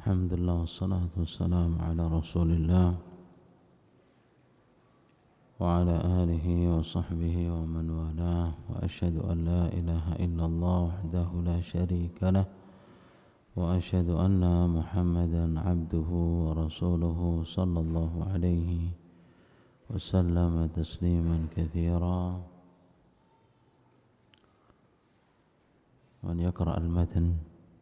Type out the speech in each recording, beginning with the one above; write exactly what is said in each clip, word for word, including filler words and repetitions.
Alhamdulillah wassalatu wassalamu ala Rasulillah wa ala alihi wa sahbihi wa man walah wa asyhadu an la ilaha illallah wahdahu la syarika lah wa asyhadu anna Muhammadan abduhu wa rasuluhu sallallahu alaihi wa sallama tasliman katsira. Man yaqra al-matan.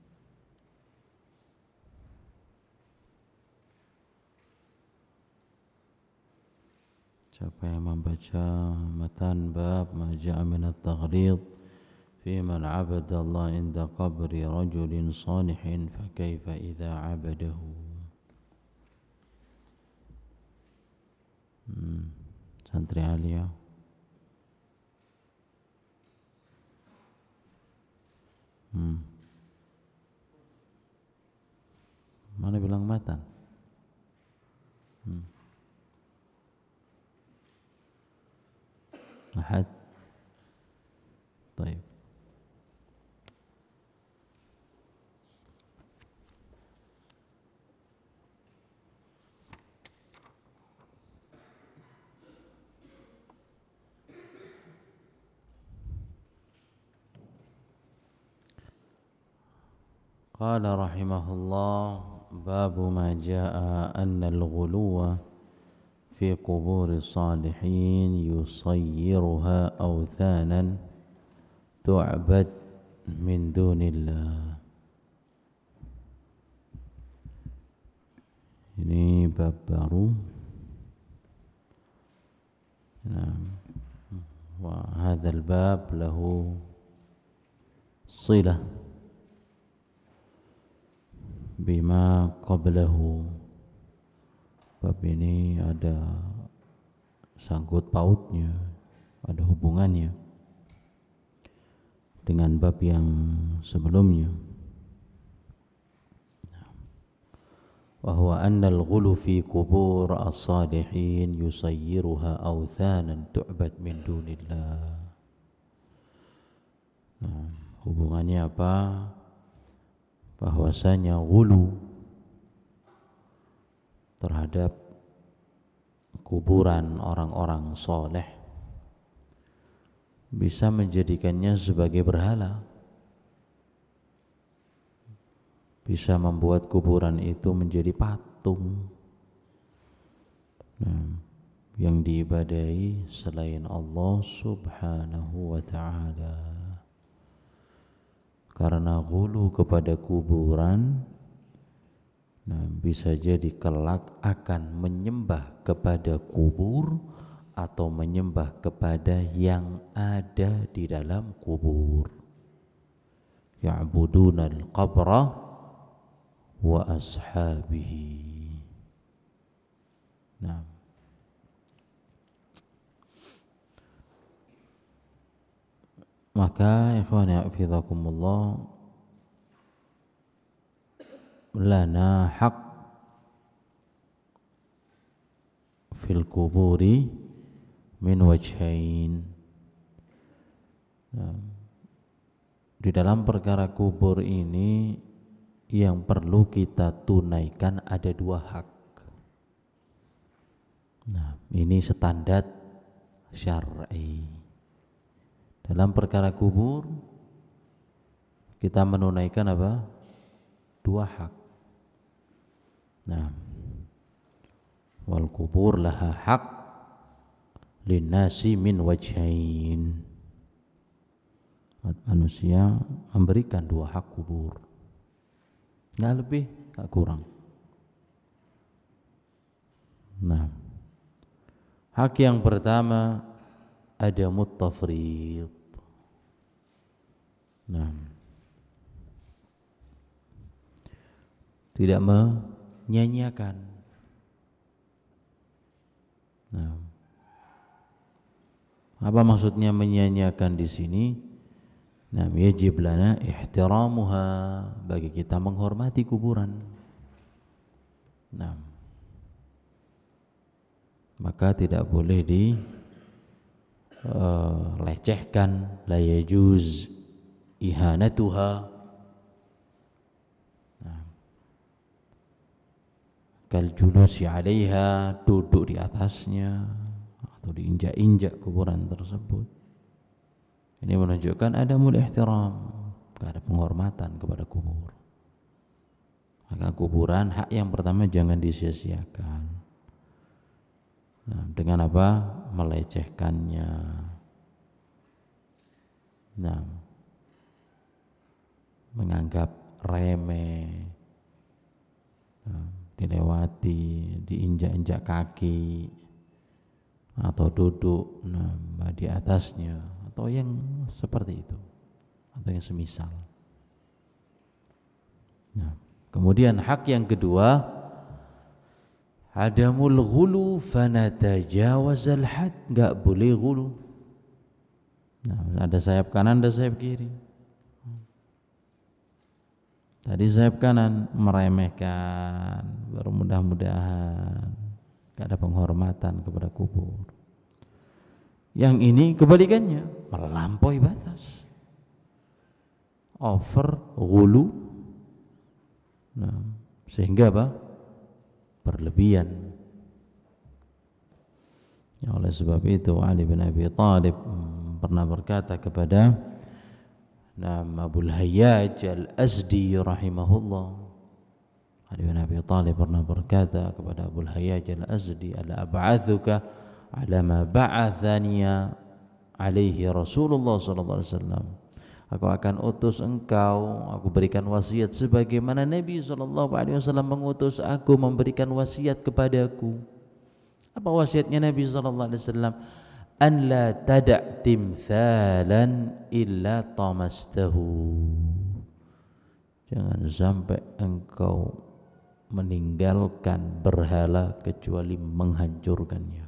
Siapa yang membaca matan bab ma ja'a min at-taghlid fi man 'abada Allah inda qabri rajulin salihin fa kaifa idza 'abadahu. Hmm. Santri Alia. Hmm. Mana bilang matan? Hmm. أحد طيب قال رحمه الله باب ما جاء أن الغلو في قبور الصالحين يصيرها أوثانا تعبد من دون الله. Ini bab baru. Nah, wa hadzal bab lahu silah bima qablahu. Bab ini ada sangkut pautnya, ada hubungannya dengan bab yang sebelumnya. Wa huwa anna al-ghulu fi qubur as-salihin yusayyiruha awthanan tu'bad min dunillah. Nah, hubungannya apa? Bahwasanya ghulu terhadap kuburan orang-orang soleh bisa menjadikannya sebagai berhala, bisa membuat kuburan itu menjadi patung nah, yang diibadahi selain Allah subhanahu wa ta'ala. Karena ghulu kepada kuburan, nah, bisa jadi kelak akan menyembah kepada kubur atau menyembah kepada yang ada di dalam kubur. Ya'buduna al-qabra wa ashabihi. Nah, maka ikhwani hafizakumullah, lana haq fil kuburi min wajhain. Nah, di dalam perkara kubur ini yang perlu kita tunaikan ada dua hak. Nah, ini standar syar'i. Dalam perkara kubur kita menunaikan apa? Dua hak. Nah, wal kubur laha haq linnasi min wajhain. Manusia memberikan dua hak kubur, nggak lebih, nggak kurang. Nah, hak yang pertama ada muttafrid. Nah, tidak menyanyiakan. Nah, apa maksudnya menyanyiakan di sini? Nah, yajib lana ihtiramuha, bagi kita menghormati kuburan. Nah, maka tidak boleh di uh, lecehkan, la yajuz ihanatuha. Nah, kal julusi 'alaiha, duduk di atasnya atau diinjak-injak kuburan tersebut. Ini menunjukkan ada adamul ihtiram, ada penghormatan kepada kubur. Maka kuburan hak yang pertama jangan disia-siakan. Nah, dengan apa? Melecehkannya. Nah, menganggap remeh, nah, dilewati, diinjak-injak kaki atau duduk nah, di atasnya atau yang seperti itu atau yang semisal. Nah, kemudian hak yang kedua, adamul ghulu fanatajawazal had, enggak boleh ghulu. Nah, ada sayap kanan, ada sayap kiri. Tadi sayap kanan meremehkan, bermudah-mudahan enggak ada penghormatan kepada kubur. Yang ini kebalikannya, melampaui batas, over ghulu. Nah, sehingga apa? Berlebihan. Ya, oleh sebab itu Ali bin Abi Thalib hmm, pernah berkata kepada Nama Abul Hayyaj Al-Azdi rahimahullah. Ali bin Abi Thalib pernah berkata kepada Abul Hayyaj Al-Azdi, ala ab'athuka ala ma ba'athaniya alaihi Rasulullah sallallahu alaihi wasallam. Aku akan utus engkau, aku berikan wasiat sebagaimana Nabi sallallahu alaihi wasallam mengutus aku memberikan wasiat kepadaku. Apa wasiatnya Nabi sallallahu alaihi wasallam? An la tada' timthalan illa tamastahu. Jangan sampai engkau meninggalkan berhala kecuali menghancurkannya.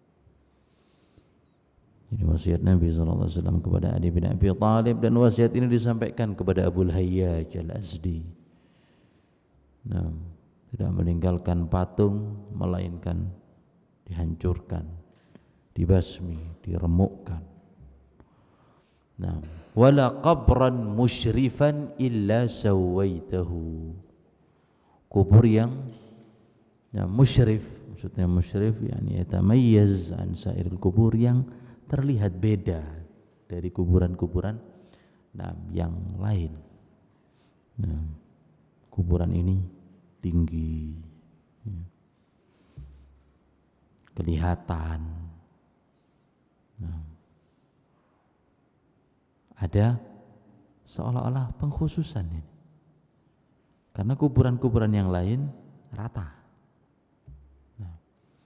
Ini wasiat Nabi sallallahu alaihi wasallam kepada Ali bin Abi Thalib, dan wasiat ini disampaikan kepada Abul Hayyaj Al-Azdi. Nah, tidak meninggalkan patung melainkan dihancurkan, dibasmi, diremukkan. Nah, wala qabran musyrifan illa sawaitahu. Kubur yang ya, musyrif, maksudnya musyrif yani yatamayyaz an sairil kubur, yang terlihat beda dari kuburan-kuburan nah, yang lain. Nah, kuburan ini tinggi, ya, kelihatan. Nah, ada seolah-olah pengkhususan ini, karena kuburan-kuburan yang lain rata. Nah,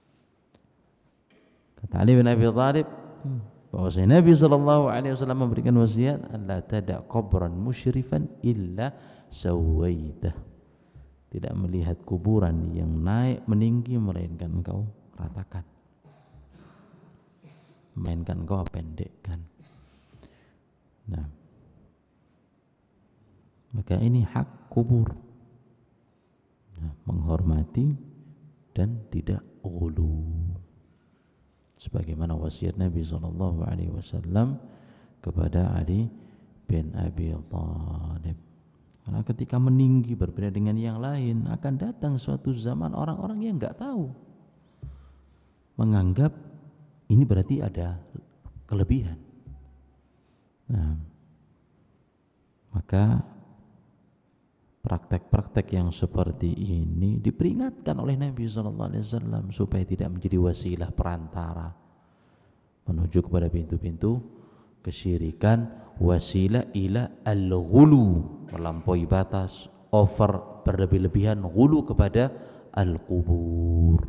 kata Ali bin Abi Thalib bahwasanya Nabi sallallahu alaihi wasallam memberikan wasiat, alla tada' qabran musyrifan illa sawaitah. Tidak melihat kuburan yang naik meninggi melainkan engkau ratakan, melainkan engkau pendekkan. Nah, maka ini hak kubur, nah, menghormati dan tidak ghulu, sebagaimana wasiat Nabi sallallahu alaihi wasallam kepada Ali bin Abi Thalib. Karena ketika meninggi berbeda dengan yang lain, akan datang suatu zaman orang-orang yang enggak tahu, menganggap ini berarti ada kelebihan. Nah, maka praktek-praktek yang seperti ini diperingatkan oleh Nabi sallallahu alaihi wasallam supaya tidak menjadi wasilah perantara menuju kepada pintu-pintu kesyirikan, wasilah ila al-ghulu, melampaui batas, over, berlebih-lebihan, ghulu kepada al-qubur.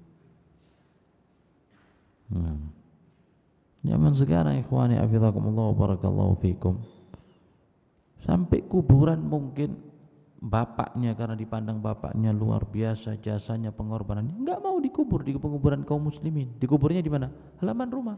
Hmm. Zaman sekarang ikhwani afizakumullah wa barakallahu fikum, sampai kuburan mungkin bapaknya, karena dipandang bapaknya luar biasa jasanya, pengorbanannya, enggak mau dikubur di penguburan kaum muslimin. Dikuburnya di mana? Halaman rumah.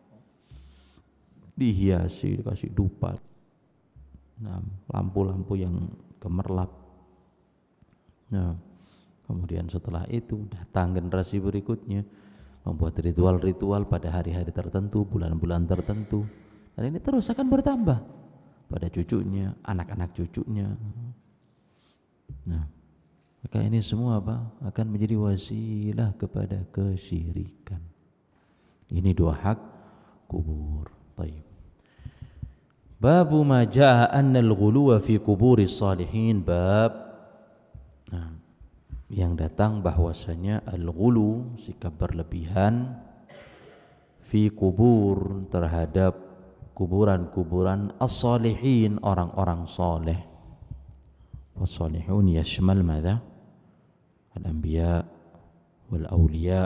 Dihiasi, dikasih dupa, nah, lampu-lampu yang gemerlap. Nah, kemudian setelah itu datang generasi berikutnya membuat ritual-ritual pada hari-hari tertentu, bulan-bulan tertentu, dan ini terus akan bertambah pada cucunya, anak-anak cucunya. Nah, Maka ini semua apa? Akan menjadi wasilah kepada kesyirikan. Ini dua hak kubur. Baik. Babu ma jaa anna al-ghuluwa fi quburis salihin, bab nah, yang datang bahwasanya al-ghulu, sikap berlebihan, fi kubur, terhadap kuburan-kuburan as-salihin, orang-orang saleh. Was-salihun yashmal madza? Al-anbiya wal awliya.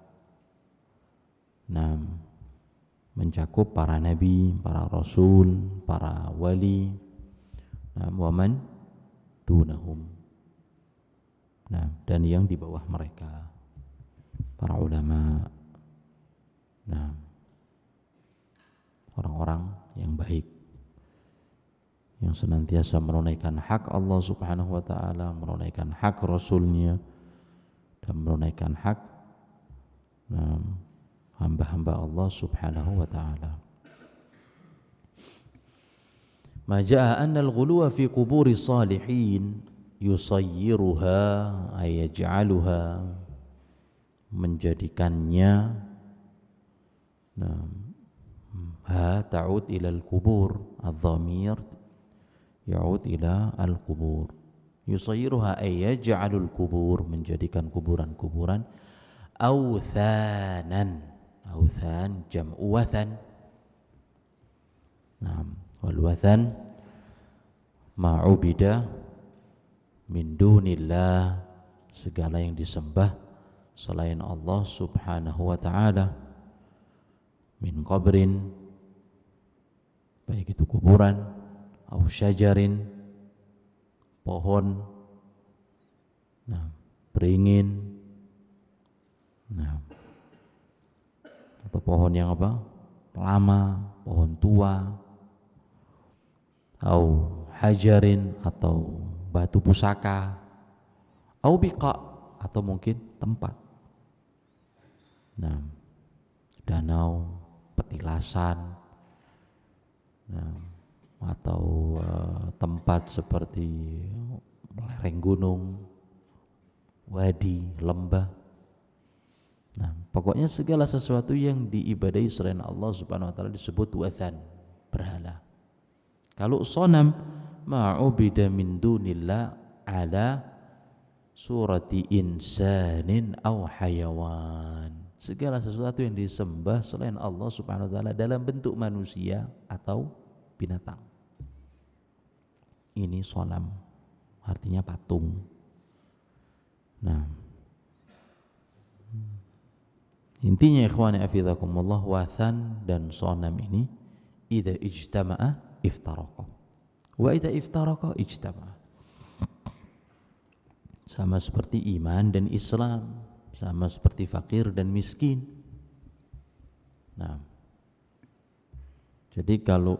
Nam, mencakup para nabi, para rasul, para wali, nah, waman dunahum, nah, dan yang di bawah mereka, para ulama, nah, orang-orang yang baik, yang senantiasa menunaikan hak Allah Subhanahu wa ta'ala, menunaikan hak Rasulnya, dan menunaikan hak nah, hamba-hamba Allah Subhanahu wa ta'ala. Ma jaa anna al-ghuluwa fi quburi salihin yusayyiruha ay yaj'aluha, menjadikannya, nah, ha ta'ud ila al-qubur, adh-dhamir ya'ud ila al-qubur. Yusayyiruha ay yaj'alul qubur, menjadikan kuburan-kuburan awthanan. Awthan jam'u wathan. Nah, wal wathan ma'ubida min dunillah, segala yang disembah selain Allah Subhanahu wa ta'ala, min qabrin, baik itu kuburan, au syajarin, pohon, nah, beringin, nah, atau pohon yang apa? Lama, pohon tua, au hajarin, atau batu pusaka, au biqa, atau mungkin tempat, nah, danau, petilasan, nah, atau uh, tempat seperti lereng gunung, wadi, lembah. Nah, pokoknya segala sesuatu yang diibadahi selain Allah Subhanahu wa ta'ala disebut wathan, berhala. Kalau sonam, ma'ubida min dunillah ala surati insanin aw hayawan, segala sesuatu yang disembah selain Allah Subhanahu wa ta'ala dalam bentuk manusia atau binatang. Ini sonam, artinya patung. Nah, intinya ikhwani afizakumullah, wathan dan sonam ini idza ijtama'a iftaraqa wa idza iftaraqa ijtama'a. Sama seperti iman dan Islam, sama seperti fakir dan miskin. Nah, jadi kalau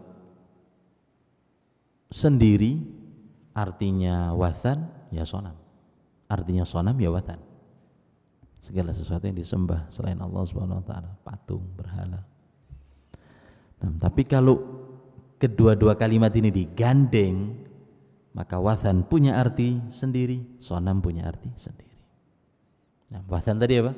sendiri artinya wathan ya sonam, artinya sonam ya wathan, segala sesuatu yang disembah selain Allah Subhanahu wa ta'ala, patung, berhala. Nah, tapi kalau kedua-dua kalimat ini digandeng, maka wathan punya arti sendiri, sonam punya arti sendiri. Nah, wathan tadi apa?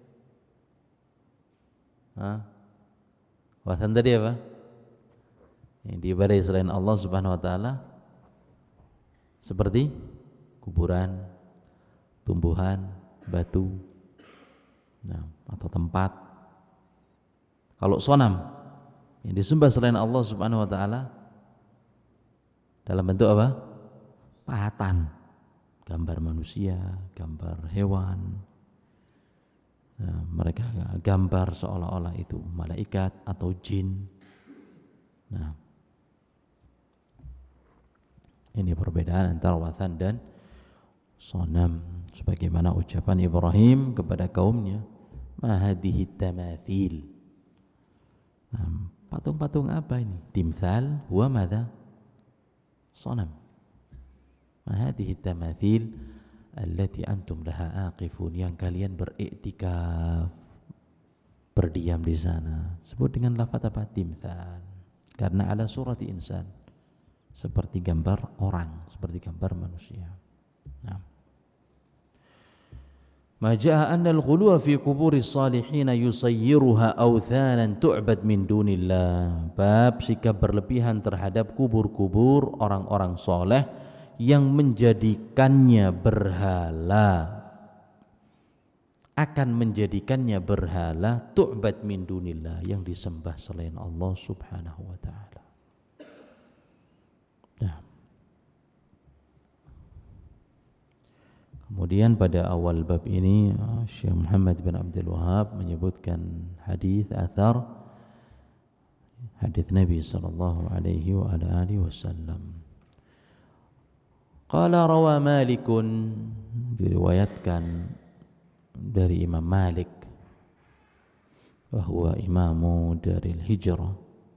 Hah? Wathan tadi apa? Yang diibadahi selain Allah Subhanahu wa ta'ala seperti kuburan, tumbuhan, batu, nah, atau tempat. Kalau sonam yang disembah selain Allah Subhanahu wa ta'ala dalam bentuk apa? Pahatan, gambar manusia, gambar hewan. Nah, mereka gambar seolah-olah itu malaikat atau jin. Nah, ini perbedaan antara wathan dan sonam. Sebagaimana ucapan Ibrahim kepada kaumnya, ma hadhihi tamathil. Nah, patung-patung apa ini? Timthal huwa madza? Sonam. Ma hadhihi tamathil allati antum laha aqifun, yang kalian beriktikaf, berdiam di sana. Sebut dengan lafaz apa? Timthal. Karena ala surati insan, seperti gambar orang, seperti gambar manusia. Nah, Ma jaa anna al-ghuluwa fi quburi salihin yusayyiruha awthanan tu'bad min dunillah. Bab sikap berlebihan terhadap kubur-kubur orang-orang soleh yang menjadikannya berhala, akan menjadikannya berhala, tu'bad min dunillah, yang disembah selain Allah subhanahu wa ta'ala. Nah. Kemudian pada awal bab ini Syekh Muhammad bin Abdul Wahhab menyebutkan hadis athar, hadis Nabi sallallahu alaihi wa ala alihi wasallam. Qala rawa Malikun, diriwayatkan dari Imam Malik, bahwa imamu dari hijrah.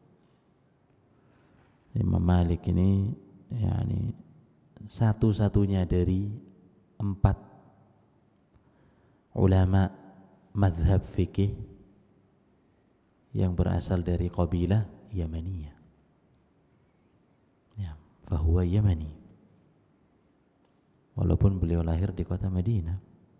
Imam Malik ini yakni satu-satunya dari empat ulama mazhab fikih yang berasal dari kabilah Yamaniyah. Ya, fahuwa Yamani. Walaupun beliau lahir di kota Madinah,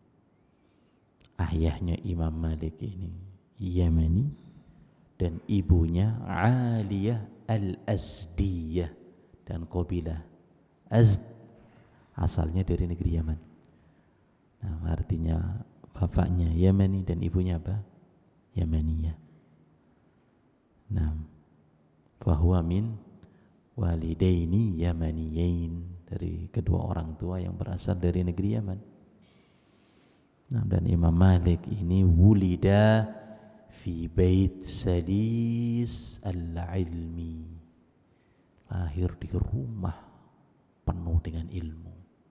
ayahnya Imam Malik ini Yamani dan ibunya Aliyah al-Azdiyah, dan kabilah Azd asalnya dari negeri Yaman. Nah, artinya bapaknya Yamani dan ibunya apa? Yamaniyah. Nah, fahuwa min walidaini yamaniyain, dari kedua orang tua yang berasal dari negeri Yaman. Nah, dan Imam Malik ini wulida fi bait salis al-ilmi, lahir di rumah penuh dengan ilmu.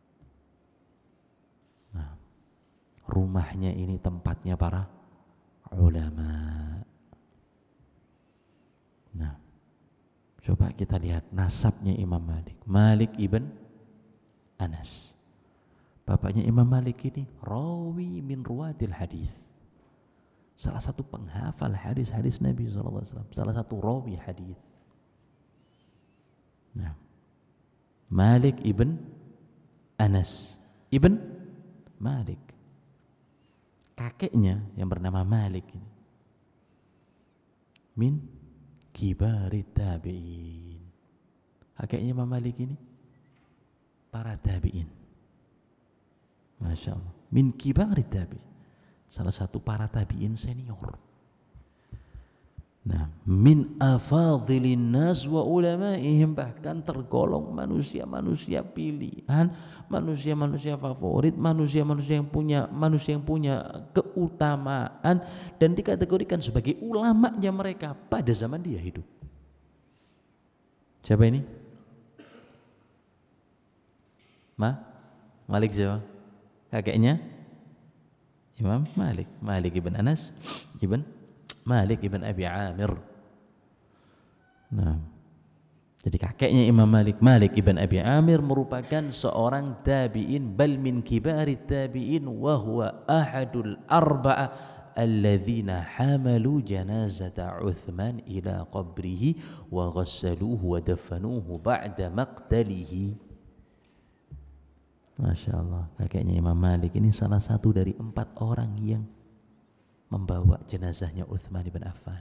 Nah, rumahnya ini tempatnya para ulama. Nah, coba kita lihat nasabnya Imam Malik. Malik ibn Anas. Bapaknya Imam Malik ini rawi min ruwatil hadis, salah satu penghafal hadis-hadis Nabi shallallahu alaihi wasallam, salah satu rawi hadis. Nah, Malik ibn Anas ibn Malik, kakeknya yang bernama Malik ini min kibarit tabi'in. Kakeknya Imam Malik ini para tabi'in. Masya Allah, min kibarit tabi'in, salah satu para tabi'in senior. Nah, min afadhilin nas wa ulamaihim, bahkan tergolong manusia-manusia pilihan, manusia-manusia favorit, manusia-manusia yang punya manusia yang punya keutamaan dan dikategorikan sebagai ulamanya mereka pada zaman dia hidup. Siapa ini? Ma? Malik siapa? Kakeknya Imam Malik, Malik ibn Anas ibn Malik ibn Abi Amir. Nah, jadi kakeknya Imam Malik, Malik ibn Abi Amir, merupakan seorang tabi'in, bal min kibarit tabi'in, wa huwa ahadul arba'a alladzina hamalu janazata Uthman ila qabrihi wa ghassaluhu wa dafanuhu ba'da maqtalihi. Masya Allah, kakeknya Imam Malik ini salah satu dari empat orang yang membawa jenazahnya Uthman ibn Affan.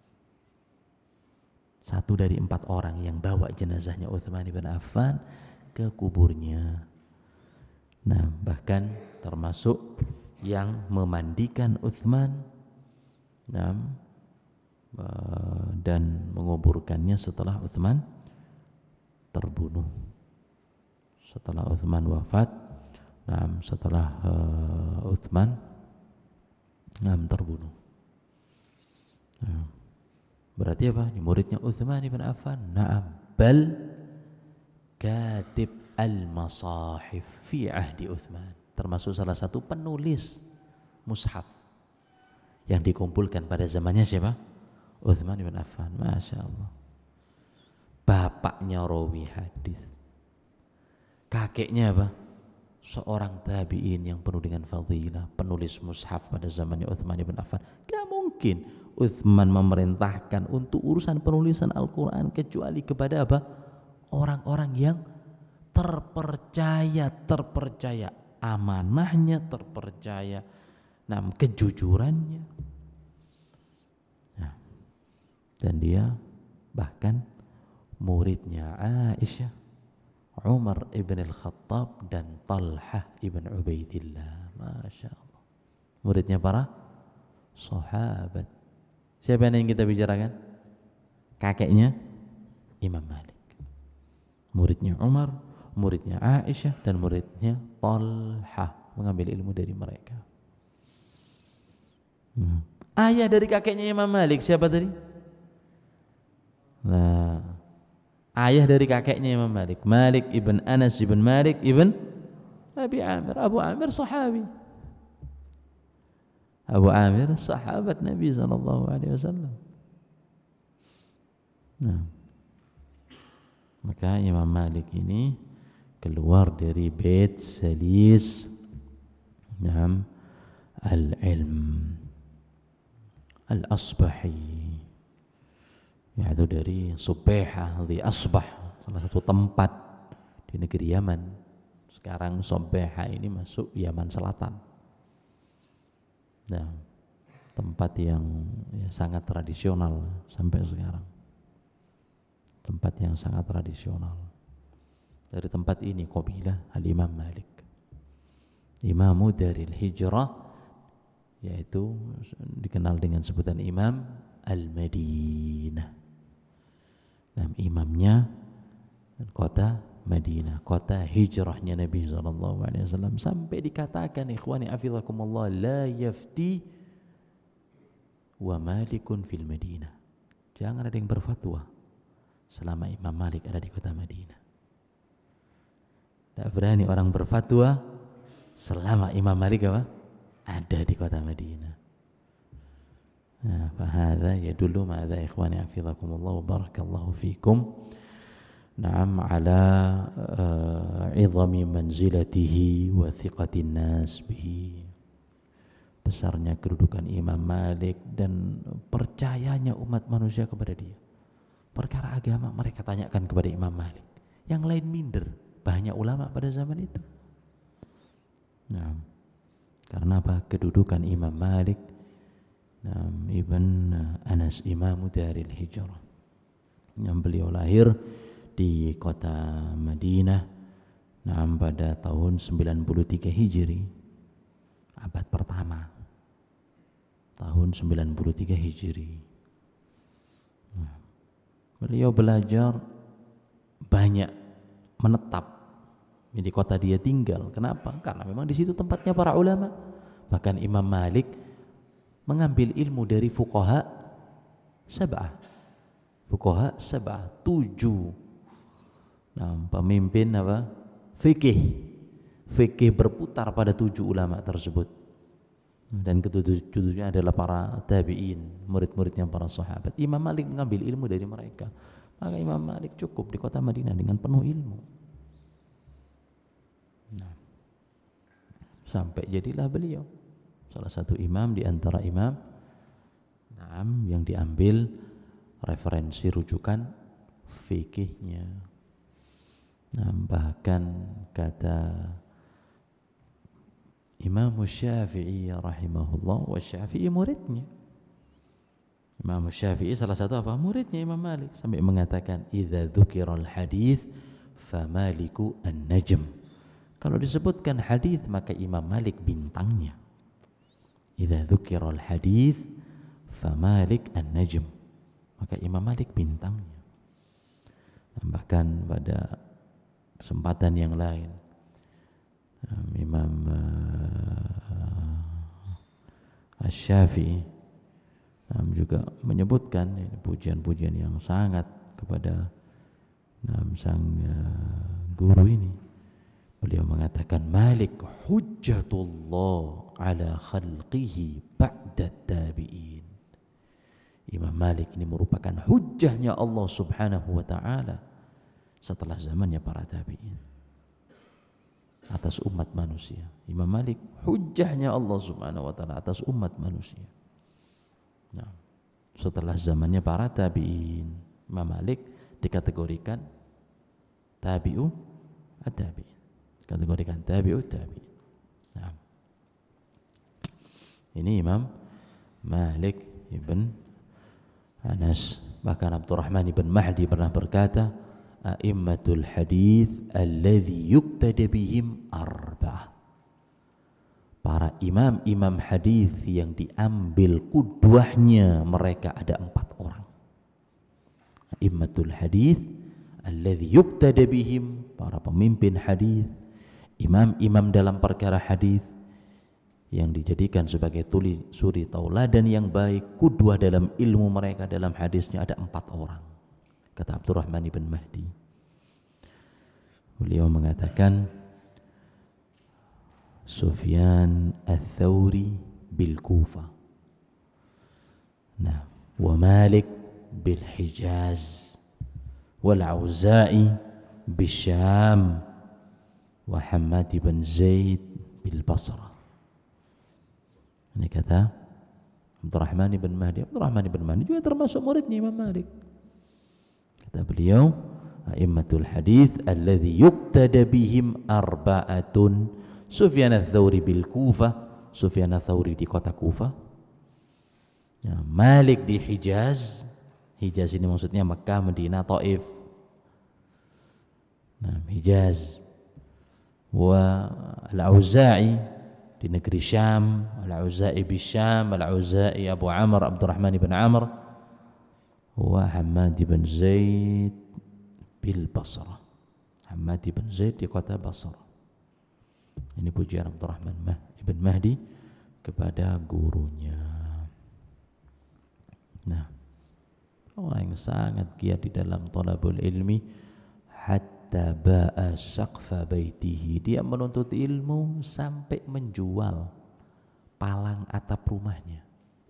Satu dari empat orang yang bawa jenazahnya Uthman ibn Affan ke kuburnya. Nah, bahkan termasuk yang memandikan Uthman, nah, dan menguburkannya setelah Uthman terbunuh. Setelah Uthman wafat, nah, setelah uh, Uthman Naam terbunuh. Nah, berarti apa? Ini muridnya Uthman ibn Affan. Naam, bal katib al-masahif fi ahdi Uthman, termasuk salah satu penulis mushaf yang dikumpulkan pada zamannya siapa? Uthman ibn Affan. Masya Allah. Bapaknya rawi hadis, kakeknya apa? Seorang tabi'in yang penuh dengan fadilah, penulis mushaf pada zamannya Uthman ibn Affan. Gak mungkin Uthman memerintahkan untuk urusan penulisan Al-Quran kecuali kepada apa? Orang-orang yang terpercaya, terpercaya amanahnya, terpercaya nah, kejujurannya. Nah, dan dia bahkan muridnya Aisyah, Umar ibn al-Khattab dan Talhah ibn Ubaidillah. Masya Allah, muridnya para sahabat. Siapa yang kita bicarakan? Kakeknya Imam Malik, muridnya Umar, muridnya Aisyah, dan muridnya Talhah, mengambil ilmu dari mereka. hmm. Ayah dari kakeknya Imam Malik siapa tadi? Nah, ayah dari kakeknya Imam Malik, Malik ibn Anas ibn Malik ibn Abi Amir. Abu Amir sahabi, Abu Amir sahabat Nabi sallallahu alaihi wasallam. Nah, maka Imam Malik ini keluar dari bait salis Naam al-ilm al-Asbahi, yaitu dari Subaiha di Asbah, salah satu tempat di negeri Yaman. Sekarang Subaiha ini masuk Yaman Selatan. Nah, tempat yang ya, sangat tradisional sampai sekarang. Tempat yang sangat tradisional. Dari tempat ini qabilah Al-Imam Malik, Imamu Daril Hijrah, yaitu dikenal dengan sebutan Imam Al-Madinah. Nah, imamnya kota Madinah, kota hijrahnya Nabi sallallahu alaihi wasallam, sampai dikatakan ikhwani afizakumullah, la yafti wa malikun fil Madinah. Jangan ada yang berfatwa selama Imam Malik ada di kota Madinah. Tak berani orang berfatwa selama Imam Malik apa? Ada di kota Madinah. Nah, fahadha yadullu ma'adha ikhwani afizakumullah wa barakallahu fikum. Naam ala uh, izami manzilatihi wa thiqatin nas bihi. Besarnya kedudukan Imam Malik dan percayanya umat manusia kepada dia. Perkara agama mereka tanyakan kepada Imam Malik, yang lain minder. Banyak ulama pada zaman itu. Nah, karena apa? Kedudukan Imam Malik, nah, Ibn Anas Imamu Daril Hijrah, yang beliau lahir di kota Madinah, nah, pada tahun sembilan puluh tiga Hijri, abad pertama, tahun sembilan puluh tiga Hijri. Nah, beliau belajar banyak, menetap di kota dia tinggal. Kenapa? Karena memang di situ tempatnya para ulama. Bahkan Imam Malik mengambil ilmu dari fuqaha sab'ah, fuqaha sab'ah, tujuh, nah, pemimpin apa? Fikih, fikih berputar pada tujuh ulama tersebut. Dan ketujuh-tujuhnya adalah para tabi'in, murid-muridnya para sahabat. Imam Malik mengambil ilmu dari mereka. Maka Imam Malik cukup di kota Madinah dengan penuh ilmu. Nah, sampai jadilah beliau salah satu imam di antara imam nah, yang diambil referensi rujukan fikihnya. Nah, bahkan kata Imam Syafi'i rahimahullah, wa Syafi'i muridnya. Imam Syafi'i salah satu apa? Muridnya Imam Malik, sampai mengatakan idza dzukiral hadits fa Maliku an-najm. Kalau disebutkan hadis maka Imam Malik bintangnya. Idza dzukiral hadits fa Malik an-najm. Maka Imam Malik bintangnya. Bahkan pada kesempatan yang lain Imam uh, Asy-Syafi'i um, juga menyebutkan ini, pujian-pujian yang sangat kepada um, sang uh, guru ini. Beliau mengatakan Malik hujjatullah ala khalqihi ba'da tabi'in. Imam Malik ini merupakan hujjahnya Allah subhanahu wa ta'ala setelah zamannya para tabi'in atas umat manusia. Imam Malik hujjahnya Allah subhanahu wa ta'ala atas umat manusia. Nah, setelah zamannya para tabi'in, Imam Malik dikategorikan tabi'u at-tabi'in, dikategorikan tabi'u tabi'in. Ini Imam Malik ibn Anas. Bahkan Abdurrahman ibn Mahdi pernah berkata, a'immatul hadith alladhi yuqtada bihim arba'ah. Para imam-imam hadis yang diambil kudwahnya mereka ada empat orang. A'immatul hadis alladzi yuqtada bihim, para pemimpin hadis, imam-imam dalam perkara hadis yang dijadikan sebagai tuli suri tauladan yang baik, kudwah dalam ilmu mereka dalam hadisnya ada empat orang. Kata Abdurrahman ibn Mahdi. Beliau mengatakan Sufyan ats-Tsauri bil Kufah. Nah, wa Malik bil Hijaz, wal Auza'i bil Syam, wa Hammad bin Zaid bil Basrah. Ini kata Abdurrahman ibn Mahdi. Abdurrahman ibn Mahdi juga termasuk muridnya Imam Malik. Kata beliau, a'immatul hadits alladzi yuqtada bihim arba'atun. Sufyan ats-Tsauri bil Kufah, Sufyan ats-Tsauri di kota Kufah. Ya, Malik di Hijaz. Hijaz ini maksudnya Makkah, Madinah, Taif. Nah, Hijaz. Wa al-Auza'i di negeri Syam, al-Auza'i bi Syam, al-Auza'i Abu Amr Abdurrahman ibn Amr, wa Hammad bin Zaid bil Basrah. Hammad bin Zaid di kota Basrah. Ini pujian Abdurrahman ibn Mahdi kepada gurunya. Nah, orang yang sangat giat di dalam talabul ilmi, hatta ba'a saqfa baitihi, dia menuntut ilmu sampai menjual palang atap rumahnya.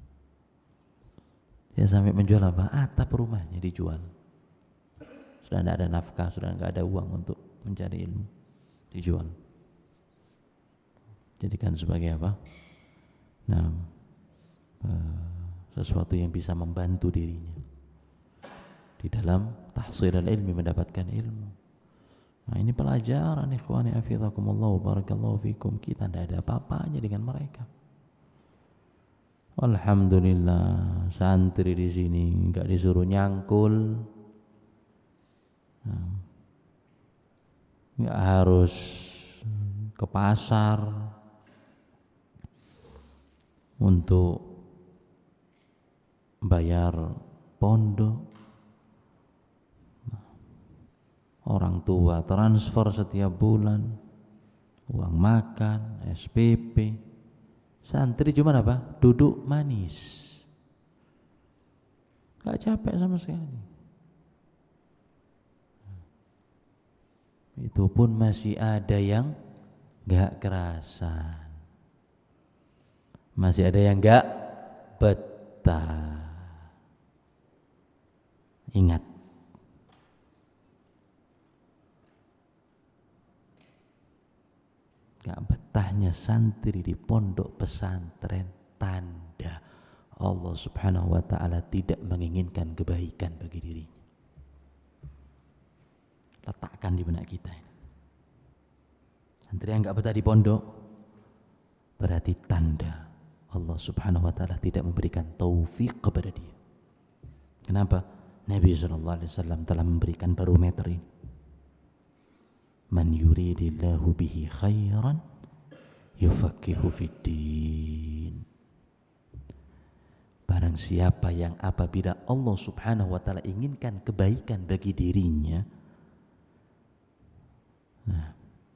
Dia sampai menjual apa? Atap rumahnya dijual. Sudah tidak ada nafkah, sudah tidak ada uang untuk mencari ilmu, dijual. Jadikan sebagai apa? Nah, sesuatu yang bisa membantu dirinya di dalam tahsil ilmi, mendapatkan ilmu. Nah, ini pelajaran ikhwani hafizakumullah wa barakallahu fikum. Kita tidak ada apa-apanya dengan mereka. Alhamdulillah, santri di sini enggak disuruh nyangkul. Nah, enggak harus ke pasar untuk bayar pondok. Orang tua transfer setiap bulan, uang makan, S P P. Santri cuma apa? Duduk manis, gak capek sama sekali. Itu pun masih ada yang gak kerasan, masih ada yang gak betah. Ingat, gak betahnya santri di pondok pesantren tanda Allah subhanahu wa ta'ala tidak menginginkan kebaikan bagi dirinya. Letakkan di benak kita ini. Santri yang gak betah di pondok berarti tanda Allah subhanahu wa ta'ala tidak memberikan taufik kepada dia. Kenapa? Nabi shallallahu alaihi wasallam telah memberikan barometer ini. Man yuridillahu bihi khairan yufaqihu fiddin. Barang siapa yang apabila Allah subhanahu wa ta'ala inginkan kebaikan bagi dirinya, nah,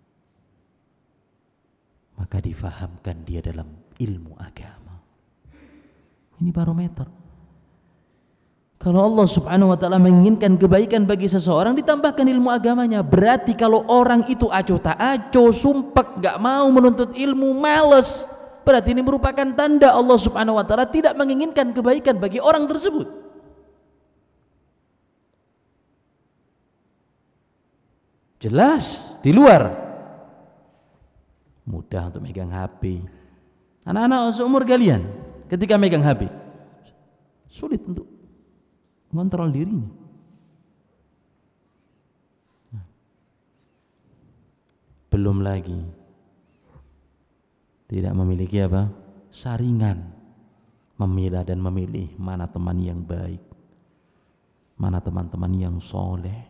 maka difahamkan dia dalam ilmu agama. Ini barometer. Kalau Allah subhanahu wa ta'ala menginginkan kebaikan bagi seseorang, ditambahkan ilmu agamanya. Berarti kalau orang itu acuh tak acuh, sumpek, gak mau menuntut ilmu, males, berarti ini merupakan tanda Allah subhanahu wa ta'ala tidak menginginkan kebaikan bagi orang tersebut. Jelas di luar mudah untuk megang H P. Anak-anak seumur kalian ketika megang H P sulit untuk mengontrol dirinya. Belum lagi tidak memiliki apa? saringan, memilah dan memilih mana teman yang baik, mana teman-teman yang soleh,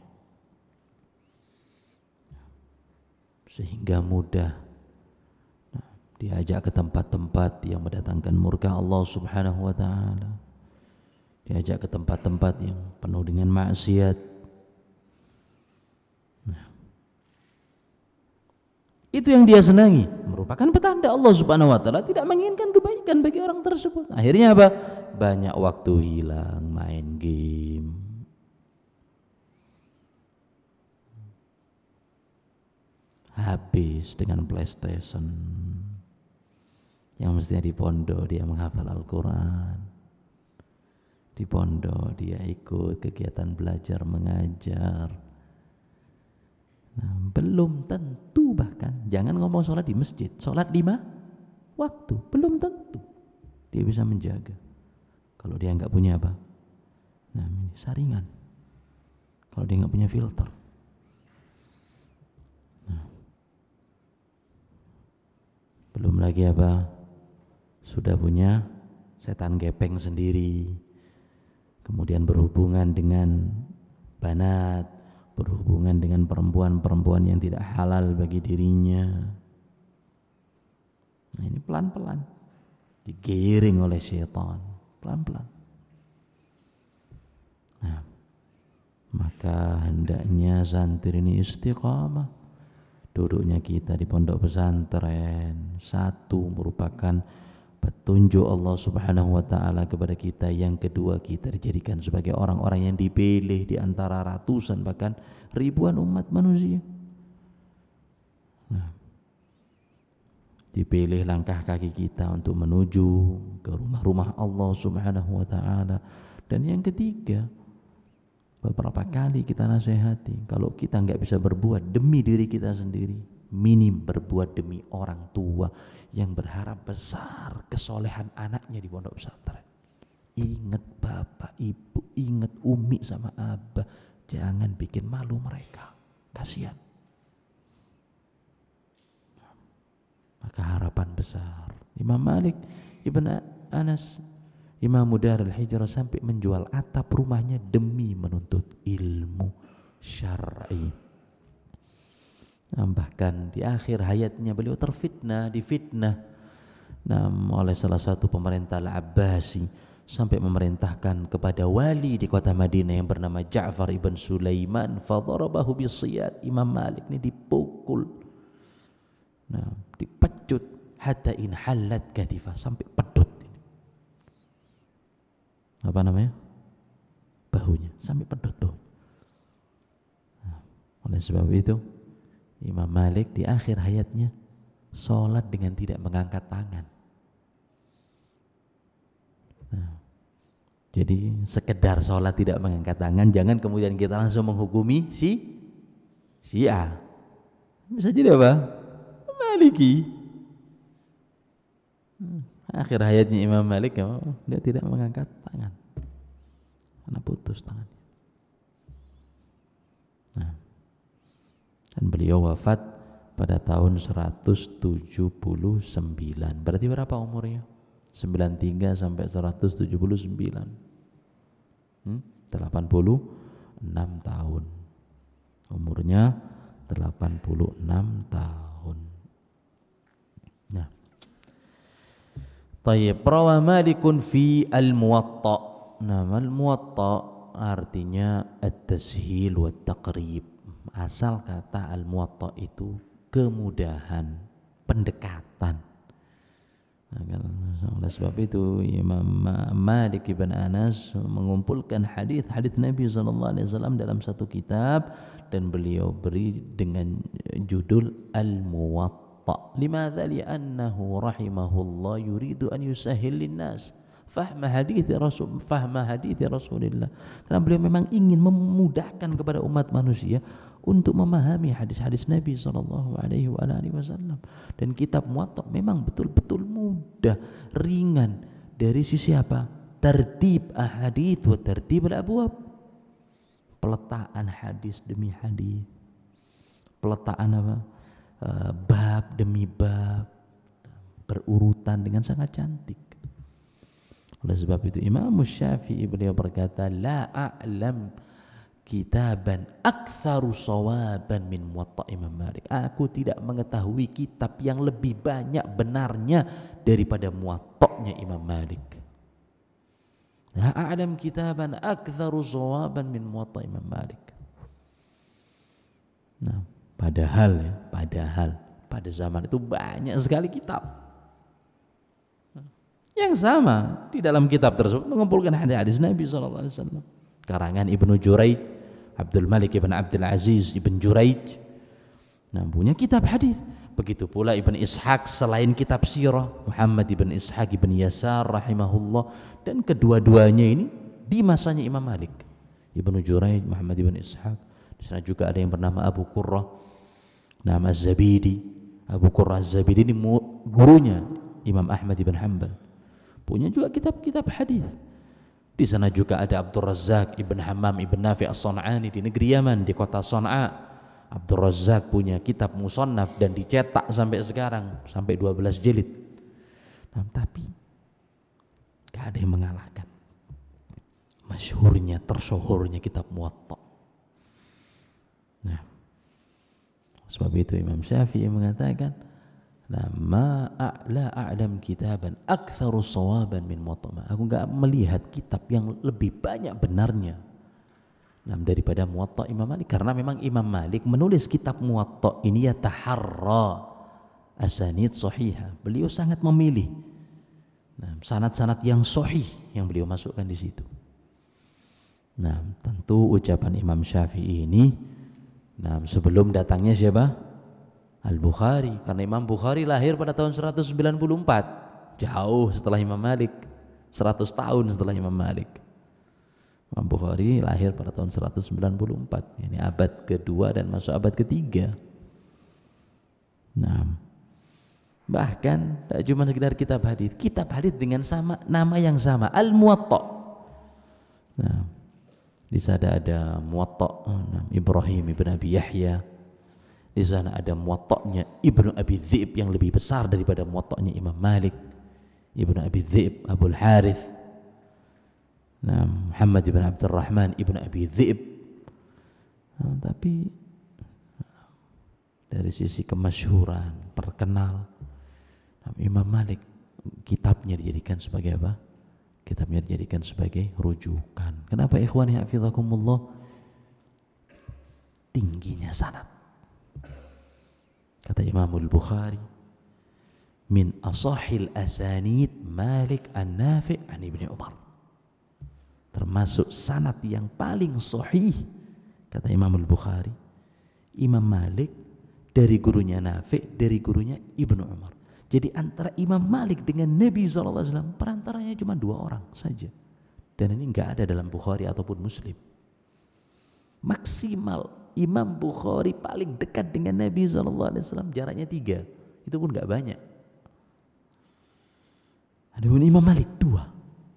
sehingga mudah diajak ke tempat-tempat yang mendatangkan murka Allah Subhanahu wa ta'ala, diajak ke tempat-tempat yang penuh dengan maksiat. Nah, itu yang dia senangi, merupakan petanda Allah Subhanahu wa ta'ala tidak menginginkan kebaikan bagi orang tersebut. Akhirnya apa? Banyak waktu hilang main game, habis dengan PlayStation. Yang mestinya di pondok dia menghafal Al-Quran, di pondok dia ikut kegiatan belajar mengajar. Nah, belum tentu, bahkan jangan ngomong sholat di masjid, sholat lima waktu belum tentu dia bisa menjaga kalau dia nggak punya apa? Nah, ini saringan, kalau dia nggak punya filter. Nah, belum lagi apa? Sudah punya setan gepeng sendiri, kemudian berhubungan dengan banat, berhubungan dengan perempuan-perempuan yang tidak halal bagi dirinya. Nah, ini pelan-pelan digiring oleh syaitan, pelan-pelan. Nah, maka hendaknya santri ini istiqamah. Duduknya kita di pondok pesantren, satu merupakan petunjuk Allah Subhanahu wa ta'ala kepada kita. Yang kedua, kita dijadikan sebagai orang-orang yang dipilih di antara ratusan bahkan ribuan umat manusia. Nah, dipilih langkah kaki kita untuk menuju ke rumah-rumah Allah Subhanahu wa ta'ala. Dan yang ketiga, beberapa kali kita nasihati, kalau kita nggak bisa berbuat demi diri kita sendiri, minim berbuat demi orang tua yang berharap besar kesolehan anaknya di pondok pesantren. Ingat bapak, ibu, ingat umi sama abah, jangan bikin malu mereka, kasihan. Maka harapan besar. Imam Malik Ibn Anas, Imam Darul Hijrah, sampai menjual atap rumahnya demi menuntut ilmu syar'i. Nah, bahkan di akhir hayatnya beliau terfitnah, difitnah nah, oleh salah satu pemerintah Al-Abbasi, sampai memerintahkan kepada wali di kota Madinah yang bernama Ja'far ibn Sulaiman, fadharabahu bisiyad. Imam Malik ini dipukul, nah, dipecut, hatta in halat katifa, sampai pedut ini. Apa namanya? Bahunya, sampai pedut bahu. Nah, oleh sebab itu Imam Malik di akhir hayatnya sholat dengan tidak mengangkat tangan. Nah, jadi sekedar sholat tidak mengangkat tangan, jangan kemudian kita langsung menghukumi si Syiah. Bisa jadi apa? Maliki. Akhir hayatnya Imam Malik, oh, dia tidak mengangkat tangan karena putus tangannya. Nah, dan beliau wafat pada tahun seratus tujuh puluh sembilan. Berarti berapa umurnya? sembilan puluh tiga sampai seratus tujuh puluh sembilan. Hmm? delapan puluh enam tahun. Umurnya delapan puluh enam tahun. Nah. Tayyib, rawa Malikun fi al-Muwatta. Nah, al-Muwatta artinya at-tashil wa taqrib. Asal kata al-Muwatta itu kemudahan, pendekatan. Nah, oleh sebab itu Imam Malik ibn Anas mengumpulkan hadis-hadis Nabi sallallahu alaihi wasallam dalam satu kitab, dan beliau beri dengan judul Al-Muwatta. Limadza? Li'annahu rahimahullah yuridu an yusahhil lin-nas fahma hadits Rasul, fahma hadits Rasulillah. Karena beliau memang ingin memudahkan kepada umat manusia untuk memahami hadis-hadis Nabi sallallahu alaihi wasallam. Dan kitab Muwatta memang betul-betul mudah, ringan dari sisi apa? Tertib ahadits wa tertib al-abwab. Peletaan hadis demi hadis. Peletaan apa? Uh, bab demi bab. berurutan dengan sangat cantik. Oleh sebab itu Imam Syafi'i beliau berkata, la a'lam kitaban aktsaru shawaban min Muwatta Imam Malik. Aku tidak mengetahui kitab yang lebih banyak benarnya daripada Muwatta'nya Imam Malik. La a'lam kitaban aktsaru shawaban min Muwatta Imam Malik. Nah, padahal ya, padahal pada zaman itu banyak sekali kitab yang sama di dalam kitab tersebut mengumpulkan hadis-hadis Nabi sallallahu alaihi wasallam. Karangan Ibnu Juraij, Abdul Malik ibn Abdul Aziz ibn Juraij, nah punya kitab hadis. Begitu pula Ibn Ishaq selain kitab sirah, Muhammad ibn Ishaq ibn Yasar rahimahullah, dan kedua-duanya ini di masanya Imam Malik. Ibnu Juraij, Muhammad ibn Ishaq. Di sana juga ada yang bernama Abu Qurrah, nama Az-Zabidi. Abu Qurrah Az-Zabidi ini gurunya Imam Ahmad ibn Hanbal. Punya juga kitab-kitab hadis. Di sana juga ada Abdul Razzaq ibn Hammam ibn Nafi' as-San'ani di negeri Yaman, di kota San'a. Abdul Razzaq punya kitab musannaf dan dicetak sampai sekarang, sampai dua belas jilid. Nah, tapi gak ada yang mengalahkan masyhurnya, tersohornya kitab Muwatta. Nah, sebab itu Imam Syafi'i mengatakan, nah, ma a'la a'lam kitaban aktsaru shawaban min Muwatta. Aku enggak melihat kitab yang lebih banyak benarnya nah, daripada Muwatta Imam Malik, karena memang Imam Malik menulis kitab Muwatta ini ya taharra asanid sahihah. Beliau sangat memilih nah, sanad-sanad yang sahih yang beliau masukkan di situ. Nah, tentu ucapan Imam Syafi'i ini nah, sebelum datangnya siapa? Al-Bukhari, karena Imam Bukhari lahir pada tahun seratus sembilan puluh empat, jauh setelah Imam Malik, seratus tahun setelah Imam Malik. Imam Bukhari lahir pada tahun seratus sembilan puluh empat, ini abad kedua dan masuk abad ketiga. Nah, bahkan tak cuma sekedar kitab hadis, kitab hadis dengan sama nama yang sama, Al-Muwatta. Nah, di sana ada Muwatta Ibrahim ibn Abi Yahya. Di sana ada Muwatta'nya Ibnu Abi Dhi'b yang lebih besar daripada Muwatta'nya Imam Malik. Ibnu Abi Dhi'b Abul Harith. Nah, Muhammad ibn Abdurrahman Ibnu Abi Dhi'b. Nah, tapi dari sisi kemasyhuran, terkenal, nah, Imam Malik kitabnya dijadikan sebagai apa? Kitabnya dijadikan sebagai rujukan. Kenapa ikhwani hafizakumullah? Tingginya sanad. Kata Imamul Bukhari, min asahil asanid Malik an-Nafi' an Ibni Umar. Termasuk sanad yang paling sahih, kata Imamul Bukhari, Imam Malik dari gurunya Nafi', dari gurunya Ibnu Umar. Jadi antara Imam Malik dengan Nabi shallallahu alaihi wasallam perantaranya cuma dua orang saja. Dan ini enggak ada dalam Bukhari ataupun Muslim. Maksimal Imam Bukhari paling dekat dengan Nabi shallallahu alaihi wasallam jaraknya tiga, itu pun nggak banyak. Adapun Imam Malik dua.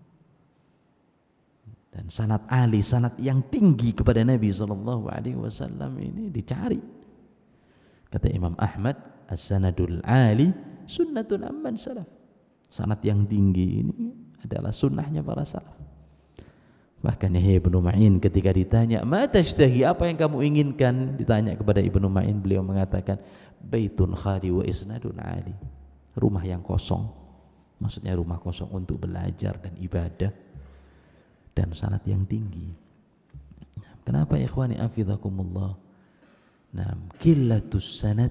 Dan sanad ali, sanad yang tinggi kepada Nabi shallallahu alaihi wasallam ini dicari. Kata Imam Ahmad, as-sanadul ali sunnatun amman salaf. Sanad yang tinggi ini adalah sunnahnya para salaf. Bahkan Yahya ibn Ma'in ketika ditanya, "Ma tashtahi, apa yang kamu inginkan?" Ditanya kepada Ibnu Ma'in, beliau mengatakan, "Baitun khali wa isnadun ali." Rumah yang kosong, maksudnya rumah kosong untuk belajar dan ibadah, dan sanad yang tinggi. Kenapa ikhwani hafizakumullah? Nah, qillatus sanad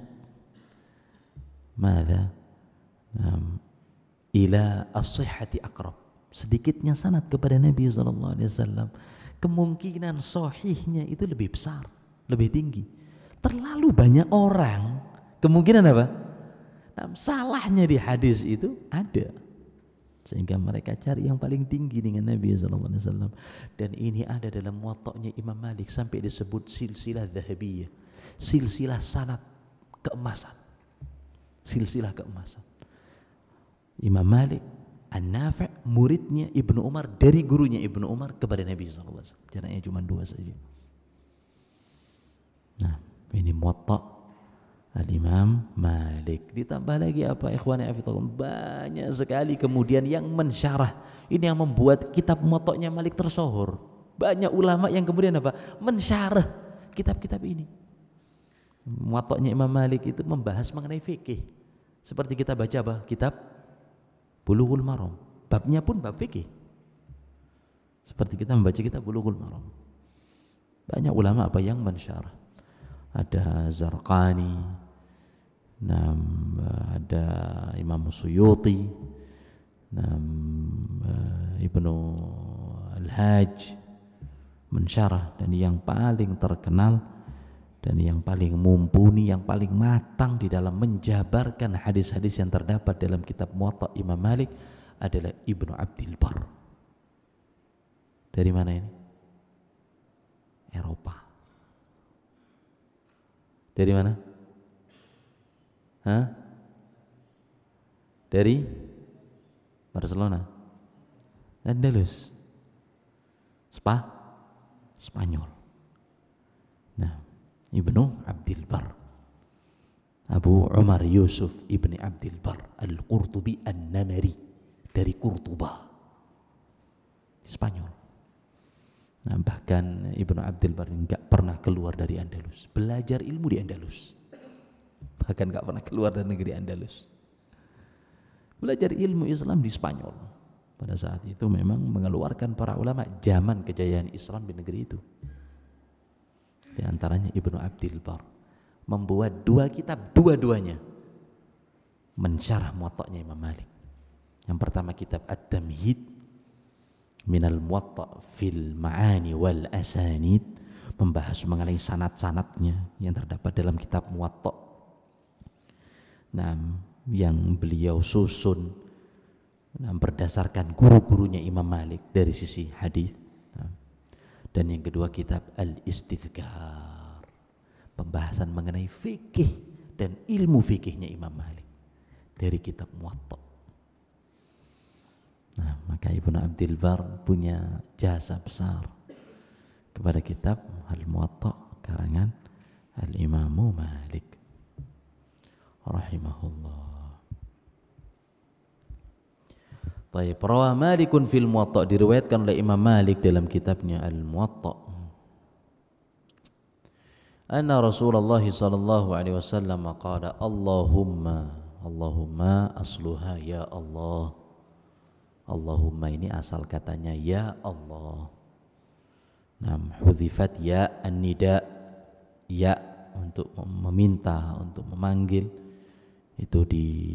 madza? Nah, ila as-sihhati aqrab. Sedikitnya sanad kepada Nabi shallallahu alaihi wasallam, kemungkinan sahihnya itu lebih besar, lebih tinggi. Terlalu banyak orang, kemungkinan apa? Nah, salahnya di hadis itu ada, sehingga mereka cari yang paling tinggi dengan Nabi shallallahu alaihi wasallam. Dan ini ada dalam Muwatta'nya Imam Malik sampai disebut silsilah dhahabiyah, silsilah sanad keemasan, silsilah keemasan. Imam Malik An-Nafi' muridnya Ibnu Umar dari gurunya Ibnu Umar kepada Nabi shallallahu alaihi wasallam. Jaraknya cuma dua saja. Nah, ini Muwatta Al-Imam Malik. Ditambah lagi apa ikhwani fillah, banyak sekali kemudian yang mensyarah. Ini yang membuat kitab Muwatta'nya Malik tersohor. Banyak ulama yang kemudian apa? Mensyarah kitab-kitab ini. Muwatta'nya Imam Malik itu membahas mengenai fikih. Seperti kita baca apa? Kitab Bulughul Maram. Babnya pun bab fikih. Seperti kita membaca kitab Bulughul Maram. Banyak ulama apa yang mensyarah. Ada Zarqani, nam, ada Imam Suyuti, nam, Ibnu Al-Hajj mensyarah, dan yang paling terkenal dan yang paling mumpuni, yang paling matang di dalam menjabarkan hadis-hadis yang terdapat dalam kitab Muwatta' Imam Malik adalah Ibnu Abdil Bar. Dari mana ini? Eropa. Dari mana? Hah? Dari Barcelona, Andalus, Spa, Spanyol. Nah, Ibnu Abdil Bar, Abu Umar Yusuf Ibni Abdil Bar Al-Qurtubi An-Namari, dari Kurtuba, Spanyol. Nah, bahkan Ibnu Abdil Bar enggak pernah keluar dari Andalus, belajar ilmu di Andalus. Bahkan enggak pernah keluar dari negeri Andalus. Belajar ilmu Islam di Spanyol. Pada saat itu memang mengeluarkan para ulama zaman kejayaan Islam di negeri itu. Di antaranya Ibnu Abdil Bar membuat dua kitab, dua-duanya mensyarah Muwatta'nya Imam Malik. Yang pertama kitab At-Tamhid Minal Muwatta' fil Ma'ani wal Asanid, membahas mengenai sanad-sanadnya yang terdapat dalam kitab Muwatta'. Nah, yang beliau susun nah, berdasarkan guru-gurunya Imam Malik dari sisi hadis. Nah, dan yang kedua kitab Al-Istidhkar, pembahasan mengenai fikih dan ilmu fikihnya Imam Malik dari kitab Muwatta'. Nah, maka Ibnu Abdil Bar punya jasa besar kepada kitab Al-Muwatta' karangan Al-Imamu Malik rahimahullah. Baik, rawa Malikun fil Muwatta', diriwayatkan oleh Imam Malik dalam kitabnya Al-Muwatta'. Anna Rasulullah sallallahu alaihi wasallam qala Allahumma Allahumma asluha ya Allah. Allahumma ini asal katanya ya Allah. Nam hudzifat ya an-nida, ya untuk meminta, untuk memanggil, itu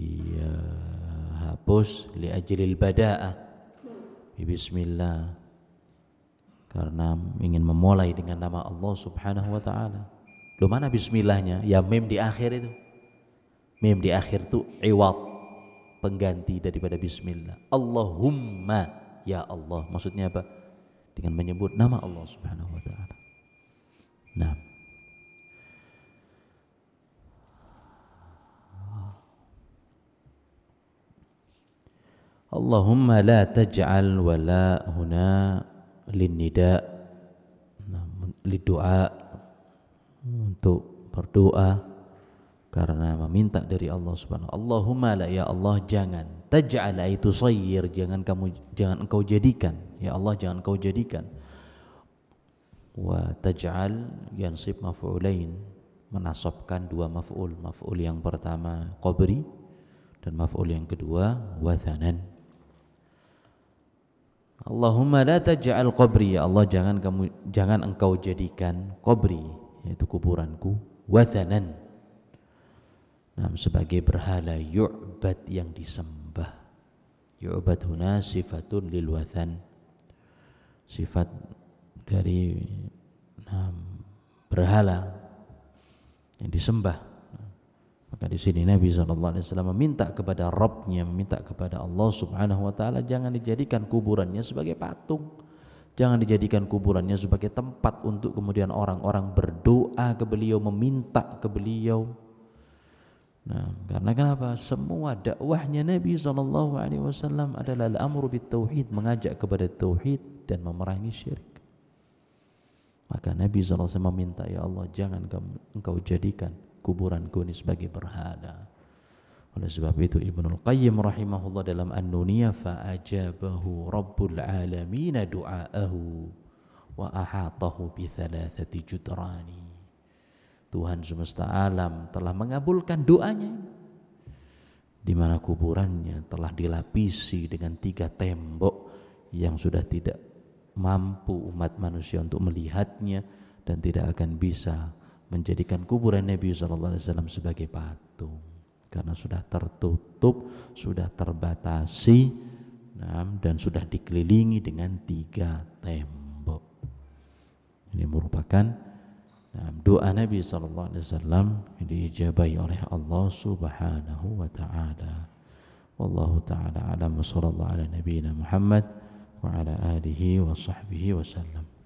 dihapus li ajlil bada'ah bismillah, karena ingin memulai dengan nama Allah Subhanahu wa taala. Loh, mana bismillahnya? Ya mim di akhir itu. Mim di akhir itu iwad, pengganti daripada bismillah. Allahumma ya Allah, maksudnya apa? Dengan menyebut nama Allah Subhanahu wa taala. Nah, Allahumma la taj'al wala huna linnida, lidu'a, untuk berdoa karena meminta dari Allah Subhanahu. Allahumma la, ya Allah jangan, taj'al itu sayyir, jangan kamu, jangan engkau jadikan, ya Allah jangan engkau jadikan. Wa taj'al yansib maf'ulain, menasabkan dua maf'ul, maf'ul yang pertama qabri dan maf'ul yang kedua wathanan. Allahumma la taj'al qabri, ya Allah jangan kamu, jangan engkau jadikan qabri, yaitu kuburanku, wathanan, nah, sebagai berhala yu'bad, yang disembah. Yu'bad huna sifatun lil wathan, sifat dari nah, berhala yang disembah. Maka di sini Nabi shallallahu alaihi wasallam meminta kepada Rabbnya, meminta kepada Allah Subhanahu wa taala, jangan dijadikan kuburannya sebagai patung, jangan dijadikan kuburannya sebagai tempat untuk kemudian orang-orang berdoa ke beliau, meminta ke beliau. Nah, karena kenapa? Semua dakwahnya Nabi shallallahu alaihi wasallam adalah al-amru bit-tauhid, mengajak kepada tauhid dan memerangi syirik. Maka Nabi shallallahu alaihi wasallam meminta, ya Allah jangan engkau jadikan kuburanku ini sebagai berhala. Oleh sebab itu Ibnul Qayyim rahimahullah dalam An-Nuniyah, fa'ajabahu Rabbul Alamin du'aahu wa ahatahu bi thalathati judrani. Tuhan semesta alam telah mengabulkan doanya, di mana kuburannya telah dilapisi dengan tiga tembok yang sudah tidak mampu umat manusia untuk melihatnya dan tidak akan bisa menjadikan kuburan Nabi shallallahu alaihi wasallam sebagai patung, karena sudah tertutup, sudah terbatasi, nah, dan sudah dikelilingi dengan tiga tembok. Ini merupakan nah, doa Nabi shallallahu alaihi wasallam diijabahi oleh Allah Subhanahu wa taala. Wallahu taala alam, sallallahu ala nabiyina Muhammad wa ala alihi wa sahbihi wasallam.